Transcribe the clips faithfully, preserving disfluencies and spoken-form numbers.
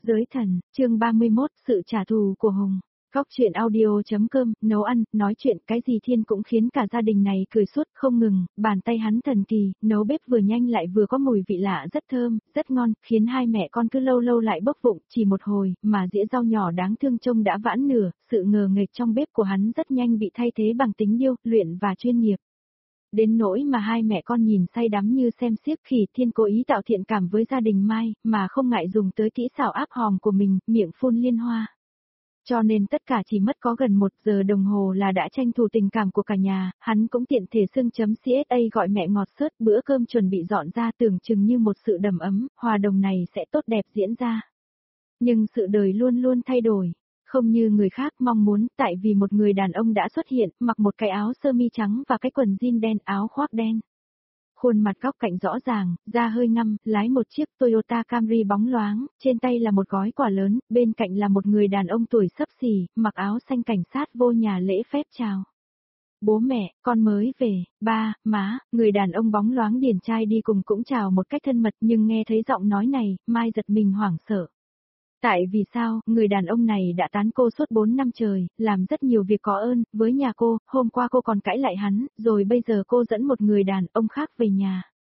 Giới thần, chương ba mươi mốt, sự trả thù của Hùng. Góc chuyện audio.com, nấu ăn, nói chuyện, cái gì Thiên cũng khiến cả gia đình này cười suốt không ngừng, bàn tay hắn thần kỳ, nấu bếp vừa nhanh lại vừa có mùi vị lạ rất thơm, rất ngon, khiến hai mẹ con cứ lâu lâu lại bốc vụng, chỉ một hồi, mà dĩa rau nhỏ đáng thương trông đã vãn nửa, sự ngờ nghệch trong bếp của hắn rất nhanh bị thay thế bằng tính điêu, luyện và chuyên nghiệp. Đến nỗi mà hai mẹ con nhìn say đắm như xem xiếc khi Thiên cố ý tạo thiện cảm với gia đình Mai, mà không ngại dùng tới kỹ xảo áp hòm của mình, miệng phun liên hoa. Cho nên tất cả chỉ mất có gần một giờ đồng hồ là đã tranh thủ tình cảm của cả nhà, hắn cũng tiện thể xưng chấm xê ét a gọi mẹ ngọt sớt, bữa cơm chuẩn bị dọn ra tưởng chừng như một sự đầm ấm, hòa đồng này sẽ tốt đẹp diễn ra. Nhưng sự đời luôn luôn thay đổi. Không như người khác mong muốn, tại vì một người đàn ông đã xuất hiện, mặc một cái áo sơ mi trắng và cái quần jean đen, áo khoác đen. Khuôn mặt góc cạnh rõ ràng, da hơi ngăm, lái một chiếc Toyota Camry bóng loáng, trên tay là một gói quà lớn, bên cạnh là một người đàn ông tuổi xấp xỉ, mặc áo xanh cảnh sát vô nhà lễ phép chào. Bố mẹ, con mới về, ba, má, người đàn ông bóng loáng điển trai đi cùng cũng chào một cách thân mật nhưng nghe thấy giọng nói này, Mai giật mình hoảng sợ. Tại vì sao, người đàn ông này đã tán cô suốt bốn năm trời, làm rất nhiều việc có ơn, với nhà cô, hôm qua cô còn cãi lại hắn, rồi bây giờ cô dẫn một người đàn ông khác về nhà.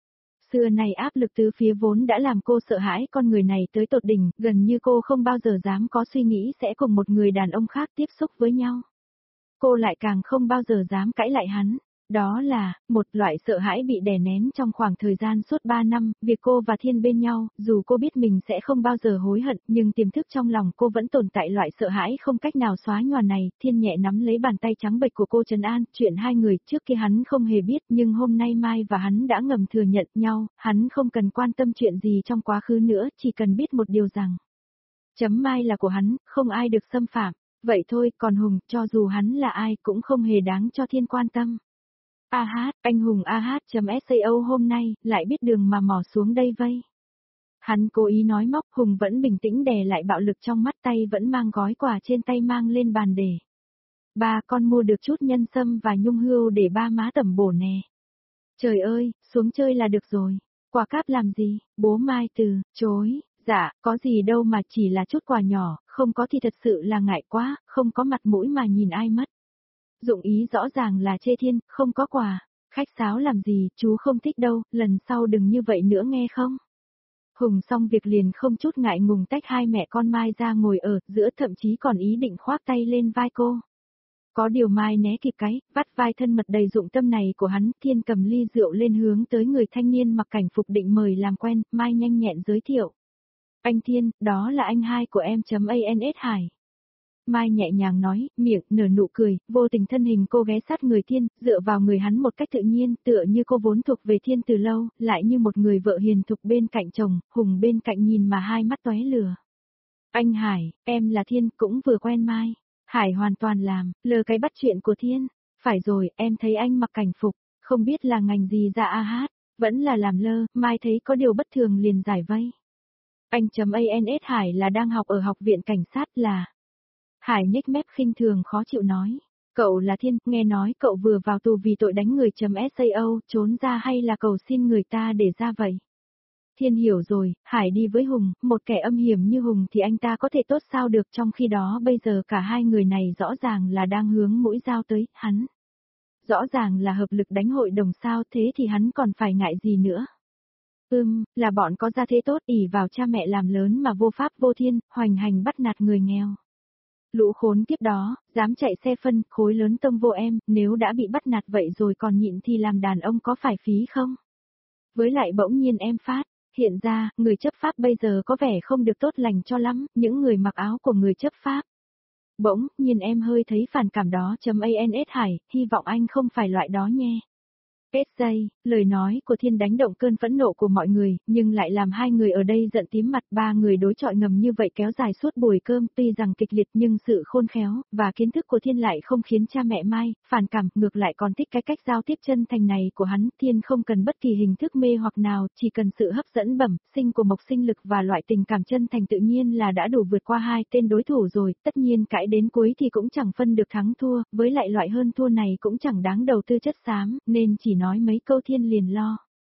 Xưa này áp lực từ phía vốn đã làm cô sợ hãi con người này tới tột đỉnh, gần như cô không bao giờ dám có suy nghĩ sẽ cùng một người đàn ông khác tiếp xúc với nhau. Cô lại càng không bao giờ dám cãi lại hắn. Đó là, một loại sợ hãi bị đè nén trong khoảng thời gian suốt ba năm, việc cô và Thiên bên nhau, dù cô biết mình sẽ không bao giờ hối hận, nhưng tiềm thức trong lòng cô vẫn tồn tại loại sợ hãi không cách nào xóa nhòa này. Thiên nhẹ nắm lấy bàn tay trắng bệch của cô trấn an, chuyện hai người trước kia hắn không hề biết, nhưng hôm nay Mai và hắn đã ngầm thừa nhận nhau, hắn không cần quan tâm chuyện gì trong quá khứ nữa, chỉ cần biết một điều rằng, chấm Mai là của hắn, không ai được xâm phạm. Vậy thôi, còn Hùng, cho dù hắn là ai cũng không hề đáng cho Thiên quan tâm. A hát, anh Hùng A hát.sao hôm nay, lại biết đường mà mò xuống đây vây. Hắn cố ý nói móc, Hùng vẫn bình tĩnh đè lại bạo lực trong mắt, tay vẫn mang gói quà trên tay mang lên bàn để. Ba, con mua được chút nhân sâm và nhung hươu để ba má tẩm bổ nè. Trời ơi, xuống chơi là được rồi. Quà cáp làm gì? Bố Mai từ, chối, dạ, có gì đâu mà chỉ là chút quà nhỏ, không có thì thật sự là ngại quá, không có mặt mũi mà nhìn ai mất. Dụng ý rõ ràng là chê Thiên, không có quà, khách sáo làm gì, chú không thích đâu, lần sau đừng như vậy nữa nghe không? Hùng xong việc liền không chút ngại ngùng tách hai mẹ con Mai ra ngồi ở giữa, thậm chí còn ý định khoác tay lên vai cô. Có điều Mai né kịp cái, vắt vai thân mật đầy dụng tâm này của hắn, Thiên cầm ly rượu lên hướng tới người thanh niên mặc cảnh phục định mời làm quen, Mai nhanh nhẹn giới thiệu. Anh Thiên, đó là anh hai của em.ans Hải. Mai nhẹ nhàng nói, miệng nở nụ cười, vô tình thân hình cô ghé sát người Thiên, dựa vào người hắn một cách tự nhiên, tựa như cô vốn thuộc về Thiên từ lâu, lại như một người vợ hiền thục bên cạnh chồng, Hùng bên cạnh nhìn mà hai mắt tóe lửa. Anh Hải, em là Thiên, cũng vừa quen Mai. Hải hoàn toàn làm, lờ cái bắt chuyện của Thiên. Phải rồi, em thấy anh mặc cảnh phục, không biết là ngành gì ra a hát, vẫn là làm lơ, Mai thấy có điều bất thường liền giải vây. Anh.ans Hải là đang học ở học viện cảnh sát là... Hải nhếch mép khinh thường khó chịu nói. Cậu là Thiên, nghe nói cậu vừa vào tù vì tội đánh người.sao, trốn ra hay là cầu xin người ta để ra vậy? Thiên hiểu rồi, Hải đi với Hùng, một kẻ âm hiểm như Hùng thì anh ta có thể tốt sao được, trong khi đó bây giờ cả hai người này rõ ràng là đang hướng mũi dao tới, hắn. Rõ ràng là hợp lực đánh hội đồng sao, thế thì hắn còn phải ngại gì nữa? Ừm, là bọn có gia thế tốt, ỷ vào cha mẹ làm lớn mà vô pháp vô thiên, hoành hành bắt nạt người nghèo. Lũ khốn kiếp đó, dám chạy xe phân, khối lớn tông vô em, nếu đã bị bắt nạt vậy rồi còn nhịn thì làm đàn ông có phải phí không? Với lại bỗng nhiên em phát, hiện ra, người chấp pháp bây giờ có vẻ không được tốt lành cho lắm, những người mặc áo của người chấp pháp. Bỗng nhiên em hơi thấy phản cảm đó.ans Hải, hy vọng anh không phải loại đó nhé. Kết dây, lời nói của Thiên đánh động cơn phẫn nộ của mọi người, nhưng lại làm hai người ở đây giận tím mặt, ba người đối chọi ngầm như vậy kéo dài suốt buổi cơm, tuy rằng kịch liệt nhưng sự khôn khéo, và kiến thức của Thiên lại không khiến cha mẹ Mai phản cảm, ngược lại còn thích cái cách giao tiếp chân thành này của hắn. Thiên không cần bất kỳ hình thức mê hoặc nào, chỉ cần sự hấp dẫn bẩm sinh của mộc sinh lực và loại tình cảm chân thành tự nhiên là đã đủ vượt qua hai tên đối thủ rồi, tất nhiên cãi đến cuối thì cũng chẳng phân được thắng thua, với lại loại hơn thua này cũng chẳng đáng đầu tư chất xám, nên chỉ nói mấy câu Thiên liền lo.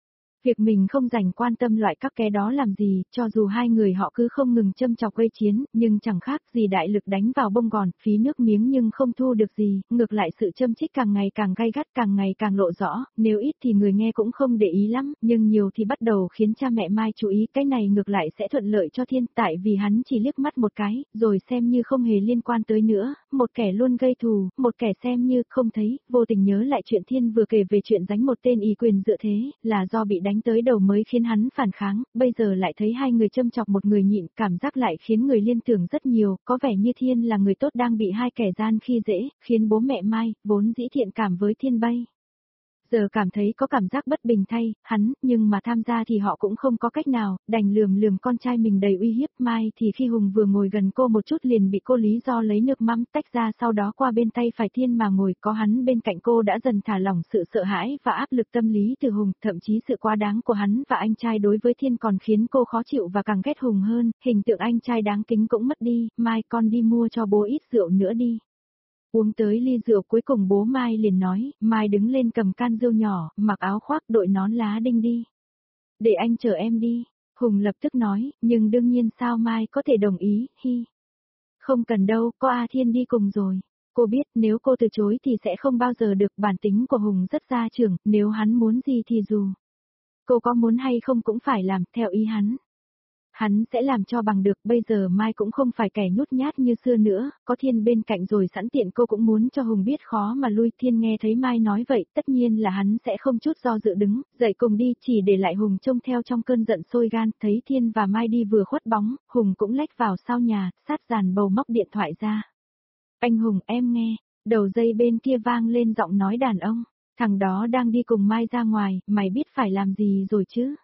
Việc mình không dành quan tâm loại các cái đó làm gì, cho dù hai người họ cứ không ngừng châm chọc gây chiến, nhưng chẳng khác gì đại lực đánh vào bông gòn, phí nước miếng nhưng không thu được gì, ngược lại sự châm chích càng ngày càng gay gắt, càng ngày càng lộ rõ, nếu ít thì người nghe cũng không để ý lắm, nhưng nhiều thì bắt đầu khiến cha mẹ Mai chú ý, cái này ngược lại sẽ thuận lợi cho Thiên, tại vì hắn chỉ liếc mắt một cái, rồi xem như không hề liên quan tới nữa, một kẻ luôn gây thù, một kẻ xem như không thấy, vô tình nhớ lại chuyện Thiên vừa kể về chuyện đánh một tên y quyền dựa thế, là do bị đánh tới đầu mới khiến hắn phản kháng, bây giờ lại thấy hai người châm chọc một người nhịn, cảm giác lại khiến người liên tưởng rất nhiều, có vẻ như Thiên là người tốt đang bị hai kẻ gian khi dễ, khiến bố mẹ Mai, vốn dĩ thiện cảm với Thiên bay. Giờ cảm thấy có cảm giác bất bình thay, hắn, nhưng mà tham gia thì họ cũng không có cách nào, đành lườm lườm con trai mình đầy uy hiếp. Mai thì khi Hùng vừa ngồi gần cô một chút liền bị cô lý do lấy nước mắm tách ra, sau đó qua bên tay phải Thiên mà ngồi, có hắn bên cạnh cô đã dần thả lỏng sự sợ hãi và áp lực tâm lý từ Hùng, thậm chí sự quá đáng của hắn và anh trai đối với Thiên còn khiến cô khó chịu và càng ghét Hùng hơn, hình tượng anh trai đáng kính cũng mất đi. Mai, con đi mua cho bố ít rượu nữa đi. Uống tới ly rượu cuối cùng bố Mai liền nói, Mai đứng lên cầm can rượu nhỏ, mặc áo khoác đội nón lá đinh đi. Để anh chở em đi, Hùng lập tức nói, nhưng đương nhiên sao Mai có thể đồng ý, hi. Không cần đâu, có A Thiên đi cùng rồi. Cô biết nếu cô từ chối thì sẽ không bao giờ được, bản tính của Hùng rất gia trưởng, nếu hắn muốn gì thì dù. Cô có muốn hay không cũng phải làm theo ý hắn. Hắn sẽ làm cho bằng được, bây giờ Mai cũng không phải kẻ nhút nhát như xưa nữa, có Thiên bên cạnh rồi sẵn tiện cô cũng muốn cho Hùng biết khó mà lui. Thiên nghe thấy Mai nói vậy, tất nhiên là hắn sẽ không chút do dự đứng, dậy cùng đi, chỉ để lại Hùng trông theo trong cơn giận sôi gan. Thấy Thiên và Mai đi vừa khuất bóng, Hùng cũng lách vào sau nhà, sát dàn bầu móc điện thoại ra. Anh Hùng, em nghe, đầu dây bên kia vang lên giọng nói đàn ông, thằng đó đang đi cùng Mai ra ngoài, mày biết phải làm gì rồi chứ?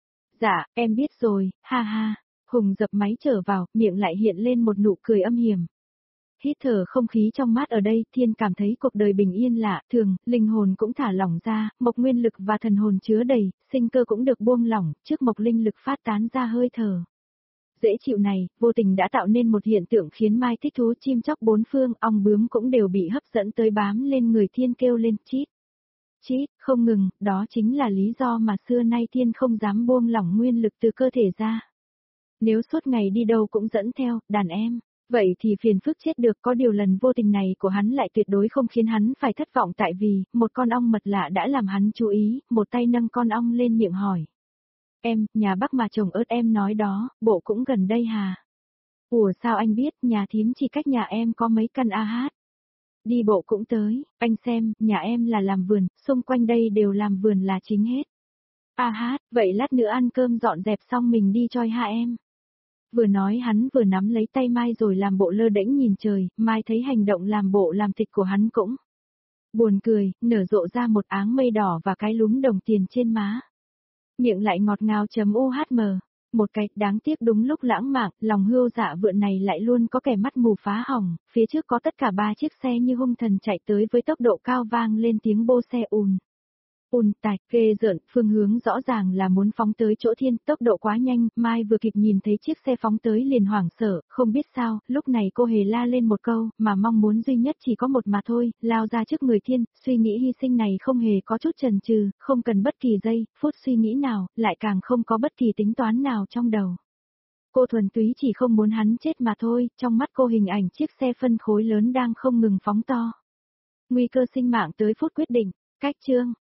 Dạ, em biết rồi, ha ha. Hùng dập máy trở vào, miệng lại hiện lên một nụ cười âm hiểm. Hít thở không khí trong mát ở đây, Thiên cảm thấy cuộc đời bình yên lạ thường, linh hồn cũng thả lỏng ra, mộc nguyên lực và thần hồn chứa đầy, sinh cơ cũng được buông lỏng, trước mộc linh lực phát tán ra hơi thở dễ chịu này, vô tình đã tạo nên một hiện tượng khiến Mai thích thú. Chim chóc bốn phương, ong bướm cũng đều bị hấp dẫn tới bám lên người Thiên kêu lên chít. Chít, không ngừng, đó chính là lý do mà xưa nay Thiên không dám buông lỏng nguyên lực từ cơ thể ra. Nếu suốt ngày đi đâu cũng dẫn theo, đàn em, vậy thì phiền phức chết được. Có điều lần vô tình này của hắn lại tuyệt đối không khiến hắn phải thất vọng, tại vì, một con ong mật lạ đã làm hắn chú ý, một tay nâng con ong lên miệng hỏi. Em, nhà bác mà trồng ớt em nói đó, bộ cũng gần đây hà? Ủa sao anh biết, nhà thím chỉ cách nhà em có mấy căn a hát. Đi bộ cũng tới, anh xem, nhà em là làm vườn, xung quanh đây đều làm vườn là chính hết. A hát, vậy lát nữa ăn cơm dọn dẹp xong mình đi choi ha em. Vừa nói hắn vừa nắm lấy tay Mai rồi làm bộ lơ đễnh nhìn trời. Mai thấy hành động làm bộ làm tịch của hắn cũng buồn cười, nở rộ ra một áng mây đỏ và cái lúm đồng tiền trên má. Miệng lại ngọt ngào chấm u hát em. Một cái, đáng tiếc đúng lúc lãng mạn, lòng hươu dạ vượn này lại luôn có kẻ mắt mù phá hỏng, phía trước có tất cả ba chiếc xe như hung thần chạy tới với tốc độ cao, vang lên tiếng bô xe ùn. Ùn tạch, ghê rợn, phương hướng rõ ràng là muốn phóng tới chỗ Thiên, tốc độ quá nhanh. Mai vừa kịp nhìn thấy chiếc xe phóng tới liền hoảng sợ, không biết sao, lúc này cô hề la lên một câu, mà mong muốn duy nhất chỉ có một mà thôi, lao ra trước người Thiên, suy nghĩ hy sinh này không hề có chút chần chừ, không cần bất kỳ giây, phút suy nghĩ nào, lại càng không có bất kỳ tính toán nào trong đầu. Cô thuần túy chỉ không muốn hắn chết mà thôi, trong mắt cô hình ảnh chiếc xe phân khối lớn đang không ngừng phóng to. Nguy cơ sinh mạng tới phút quyết định, cách chương.